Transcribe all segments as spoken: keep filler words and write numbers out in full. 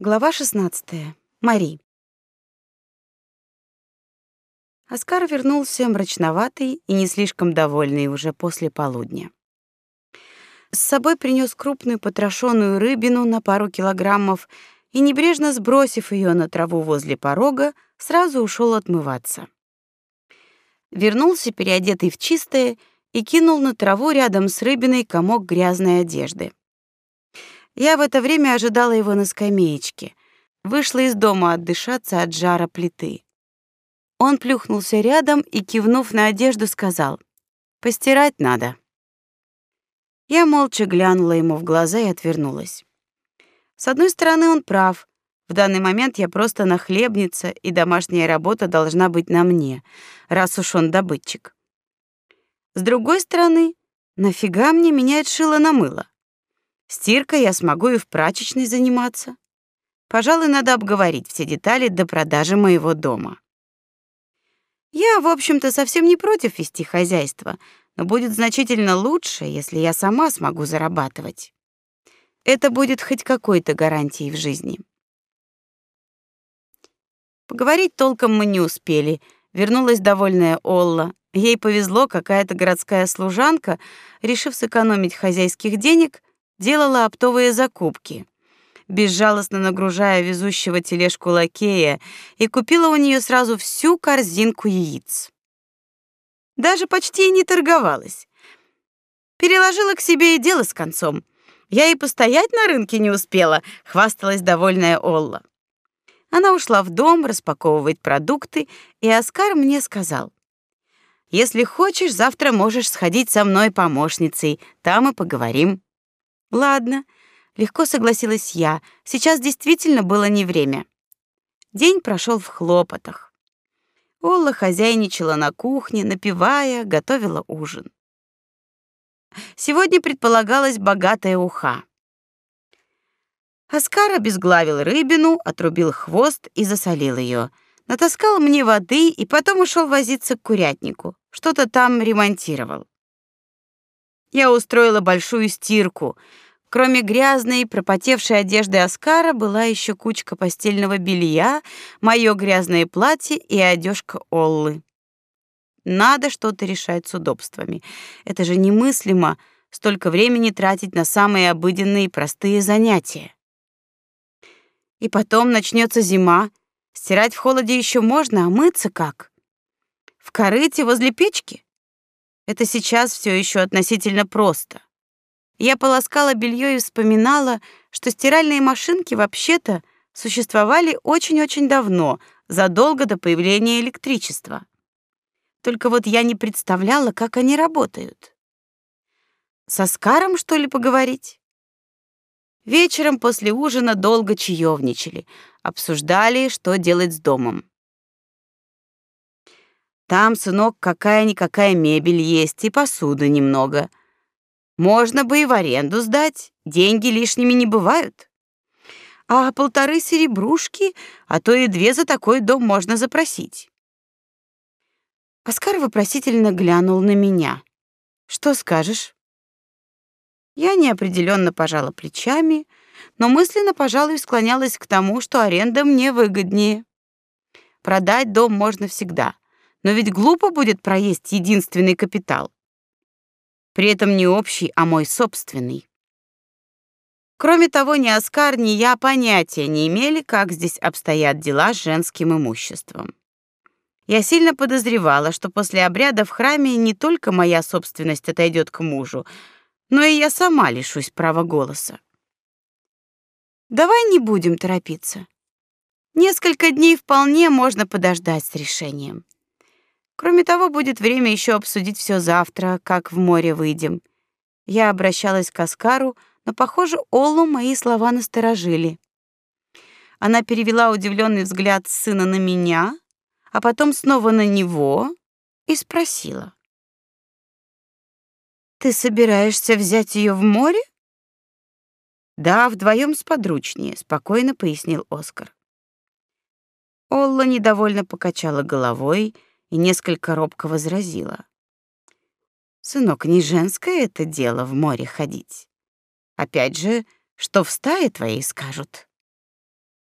Глава шестнадцатая. Мари. Оскар вернулся мрачноватый и не слишком довольный уже после полудня. С собой принес крупную потрошенную рыбину на пару килограммов и, небрежно сбросив ее на траву возле порога, сразу ушел отмываться. Вернулся переодетый в чистое и кинул на траву рядом с рыбиной комок грязной одежды. Я в это время ожидала его на скамеечке. Вышла из дома отдышаться от жара плиты. Он плюхнулся рядом и, кивнув на одежду, сказал: «Постирать надо». Я молча глянула ему в глаза и отвернулась. С одной стороны, он прав. В данный момент я просто нахлебница, и домашняя работа должна быть на мне, раз уж он добытчик. С другой стороны, нафига мне менять шило на мыло? Стиркой я смогу и в прачечной заниматься. Пожалуй, надо обговорить все детали до продажи моего дома. Я, в общем-то, совсем не против вести хозяйство, но будет значительно лучше, если я сама смогу зарабатывать. Это будет хоть какой-то гарантией в жизни. Поговорить толком мы не успели. Вернулась довольная Олла. Ей повезло, какая-то городская служанка, решив сэкономить хозяйских денег, делала оптовые закупки, безжалостно нагружая везущего тележку лакея, и купила у нее сразу всю корзинку яиц. Даже почти и не торговалась. Переложила к себе и дело с концом. Я и постоять на рынке не успела, хвасталась довольная Олла. Она ушла в дом распаковывать продукты, и Оскар мне сказал: «Если хочешь, завтра можешь сходить со мной помощницей, там и поговорим». Ладно, легко согласилась я. Сейчас действительно было не время. День прошел в хлопотах. Олла хозяйничала на кухне, напевая, готовила ужин. Сегодня предполагалась богатая уха. Оскар обезглавил рыбину, отрубил хвост и засолил ее. Натаскал мне воды и потом ушел возиться к курятнику. Что-то там ремонтировал. Я устроила большую стирку. Кроме грязной, пропотевшей одежды Оскара была еще кучка постельного белья, мое грязное платье и одежка Оллы. Надо что-то решать с удобствами. Это же немыслимо столько времени тратить на самые обыденные и простые занятия. И потом начнется зима. Стирать в холоде еще можно, а мыться как? В корыте возле печки? Это сейчас все еще относительно просто. Я полоскала белье и вспоминала, что стиральные машинки вообще-то существовали очень-очень давно, задолго до появления электричества. Только вот я не представляла, как они работают. С Оскаром, что ли, поговорить? Вечером после ужина долго чаевничали, обсуждали, что делать с домом. Там, сынок, какая-никакая мебель есть и посуды немного. Можно бы и в аренду сдать, деньги лишними не бывают. А полторы серебрушки, а то и две за такой дом можно запросить. Оскар вопросительно глянул на меня. Что скажешь? Я неопределенно пожала плечами, но мысленно, пожалуй, склонялась к тому, что аренда мне выгоднее. Продать дом можно всегда, но ведь глупо будет проесть единственный капитал. При этом не общий, а мой собственный. Кроме того, ни Оскар, ни я понятия не имели, как здесь обстоят дела с женским имуществом. Я сильно подозревала, что после обряда в храме не только моя собственность отойдет к мужу, но и я сама лишусь права голоса. Давай не будем торопиться. Несколько дней вполне можно подождать с решением. Кроме того, будет время еще обсудить все завтра, как в море выйдем. Я обращалась к Оскару, но, похоже, Оллу мои слова насторожили. Она перевела удивленный взгляд с сына на меня, а потом снова на него и спросила: «Ты собираешься взять ее в море?» «Да, вдвоем сподручнее», — спокойно пояснил Оскар. Олла недовольно покачала головой и несколько робко возразила: «Сынок, не женское это дело в море ходить. Опять же, что в стае твоей скажут?»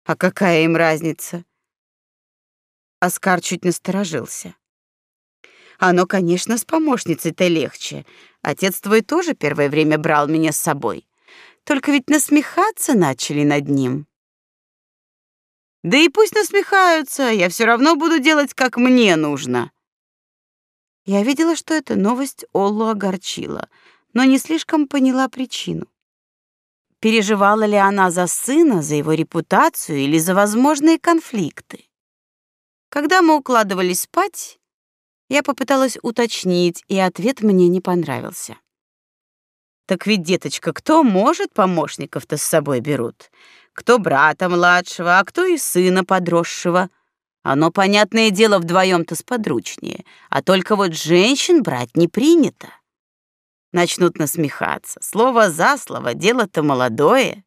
А какая им разница? Оскар чуть насторожился. Оно, конечно, с помощницей-то легче. Отец твой тоже первое время брал меня с собой. Только ведь насмехаться начали над ним. Да и пусть насмехаются, я все равно буду делать, как мне нужно. Я видела, что эта новость Оллу огорчила, но не слишком поняла причину. Переживала ли она за сына, за его репутацию или за возможные конфликты? Когда мы укладывались спать, я попыталась уточнить, и ответ мне не понравился. Так ведь, деточка, кто может помощников-то с собой берут? Кто брата младшего, а кто и сына подросшего? Оно, понятное дело, вдвоем-то сподручнее, а только вот женщин брать не принято. Начнут насмехаться. Слово за слово, дело-то молодое.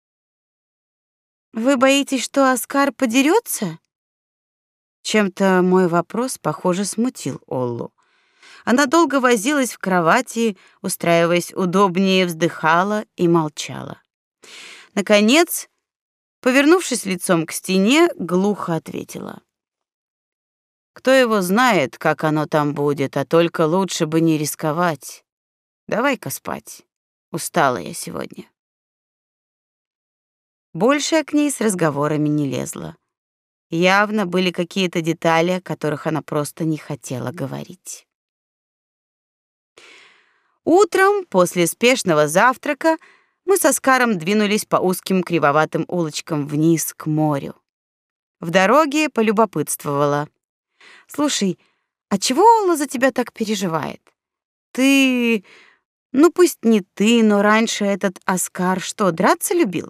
Вы боитесь, что Оскар подерется? Чем-то мой вопрос, похоже, смутил Оллу. Она долго возилась в кровати, устраиваясь удобнее, вздыхала и молчала. Наконец, повернувшись лицом к стене, глухо ответила: «Кто его знает, как оно там будет, а только лучше бы не рисковать. Давай-ка спать. Устала я сегодня». Больше я к ней с разговорами не лезла. Явно были какие-то детали, о которых она просто не хотела говорить. Утром, после спешного завтрака, мы с Оскаром двинулись по узким кривоватым улочкам вниз к морю. В дороге полюбопытствовала: «Слушай, а чего Олла за тебя так переживает? Ты, ну пусть не ты, но раньше этот Оскар что, драться любил?»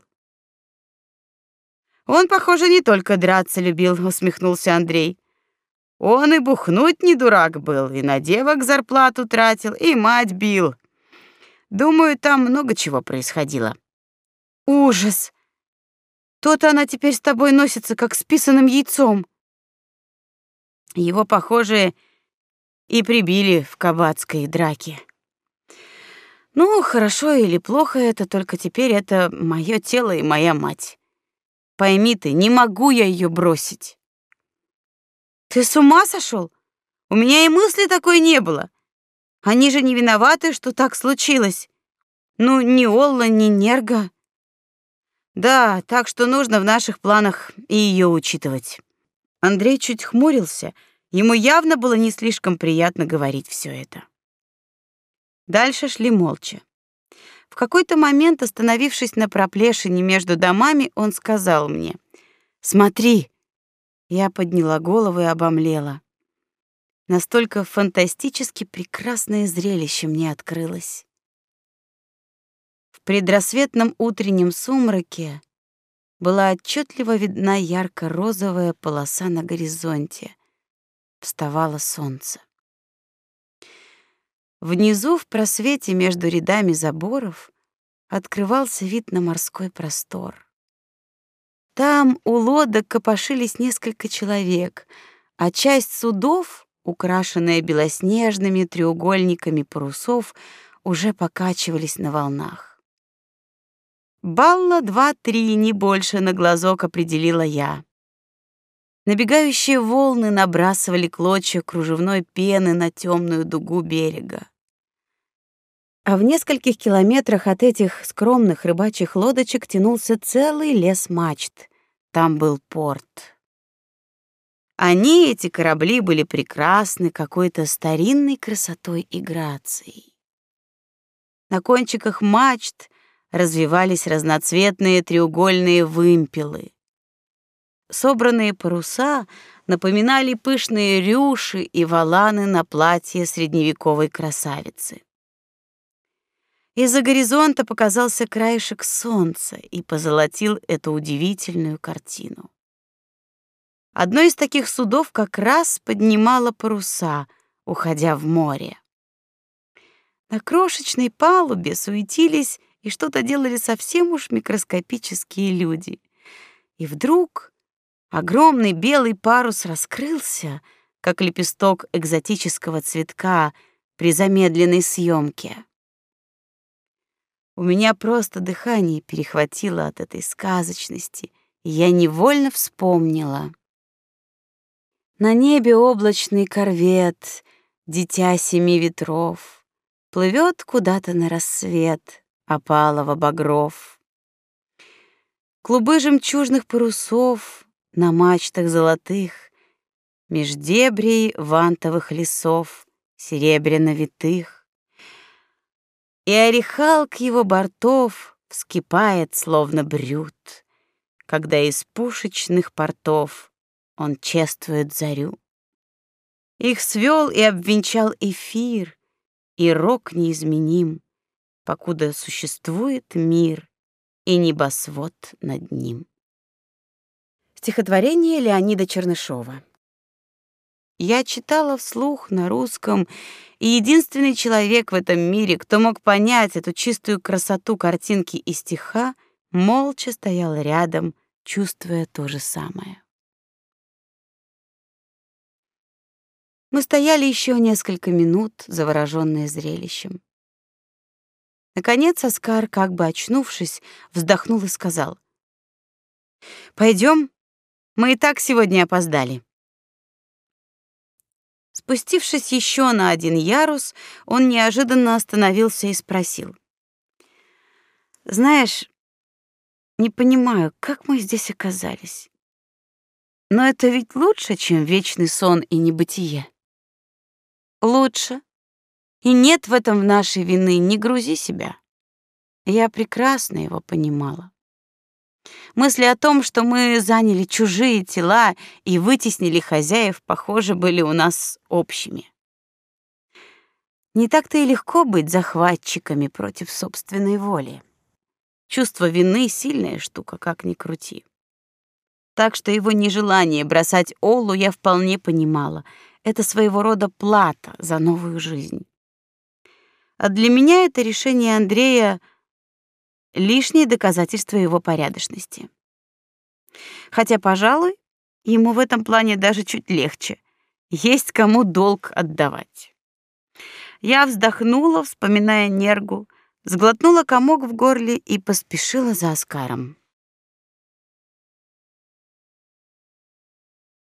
«Он, похоже, не только драться любил», — усмехнулся Андрей. «Он и бухнуть не дурак был, и на девок зарплату тратил, и мать бил. Думаю, там много чего происходило». «Ужас! То-то она теперь с тобой носится, как с писаным яйцом». Его, похоже, и прибили в кабацкой драке. Ну, хорошо или плохо это, только теперь это мое тело и моя мать. Пойми ты, не могу я ее бросить. Ты с ума сошел? У меня и мысли такой не было. Они же не виноваты, что так случилось. Ну, ни Олла, ни Нерга. Да, так что нужно в наших планах и ее учитывать. Андрей чуть хмурился. Ему явно было не слишком приятно говорить все это. Дальше шли молча. В какой-то момент, остановившись на проплешине между домами, он сказал мне: «Смотри». Я подняла голову и обомлела. Настолько фантастически прекрасное зрелище мне открылось. В предрассветном утреннем сумраке была отчетливо видна ярко-розовая полоса на горизонте. Вставало солнце. Внизу, в просвете между рядами заборов, открывался вид на морской простор. Там у лодок копошились несколько человек, а часть судов, украшенная белоснежными треугольниками парусов, уже покачивались на волнах. Балла два-три, не больше, на глазок определила я. Набегающие волны набрасывали клочья кружевной пены на темную дугу берега. А в нескольких километрах от этих скромных рыбачьих лодочек тянулся целый лес мачт. Там был порт. Они, эти корабли, были прекрасны какой-то старинной красотой и грацией. На кончиках мачт развивались разноцветные треугольные вымпелы. Собранные паруса напоминали пышные рюши и воланы на платье средневековой красавицы. Из-за горизонта показался краешек солнца и позолотил эту удивительную картину. Одно из таких судов как раз поднимало паруса, уходя в море. На крошечной палубе суетились и что-то делали совсем уж микроскопические люди. И вдруг огромный белый парус раскрылся, как лепесток экзотического цветка при замедленной съемке. У меня просто дыхание перехватило от этой сказочности я невольно вспомнила. На небе облачный корвет, дитя семи ветров, плывет куда-то на рассвет опалого багров. Клубы жемчужных парусов на мачтах золотых, меж дебрей вантовых лесов серебряно витых. И орехал к его бортов вскипает, словно брют, когда из пушечных портов он чествует зарю. Их свел и обвенчал эфир, и рок неизменим, покуда существует мир и небосвод над ним. Стихотворение Леонида Чернышова. Я читала вслух на русском, и единственный человек в этом мире, кто мог понять эту чистую красоту картинки и стиха, молча стоял рядом, чувствуя то же самое. Мы стояли еще несколько минут, завороженные зрелищем. Наконец Оскар, как бы очнувшись, вздохнул и сказал: «Пойдем, мы и так сегодня опоздали». Спустившись еще на один ярус, он неожиданно остановился и спросил: «Знаешь, не понимаю, как мы здесь оказались. Но это ведь лучше, чем вечный сон и небытие». «Лучше. И нет в этом нашей вины, не грузи себя». Я прекрасно его понимала. Мысли о том, что мы заняли чужие тела и вытеснили хозяев, похоже, были у нас общими. Не так-то и легко быть захватчиками против собственной воли. Чувство вины — сильная штука, как ни крути. Так что его нежелание бросать Олу я вполне понимала. Это своего рода плата за новую жизнь. А для меня это решение Андрея — лишнее доказательство его порядочности. Хотя, пожалуй, ему в этом плане даже чуть легче. Есть кому долг отдавать. Я вздохнула, вспоминая Нергу, сглотнула комок в горле и поспешила за Оскаром.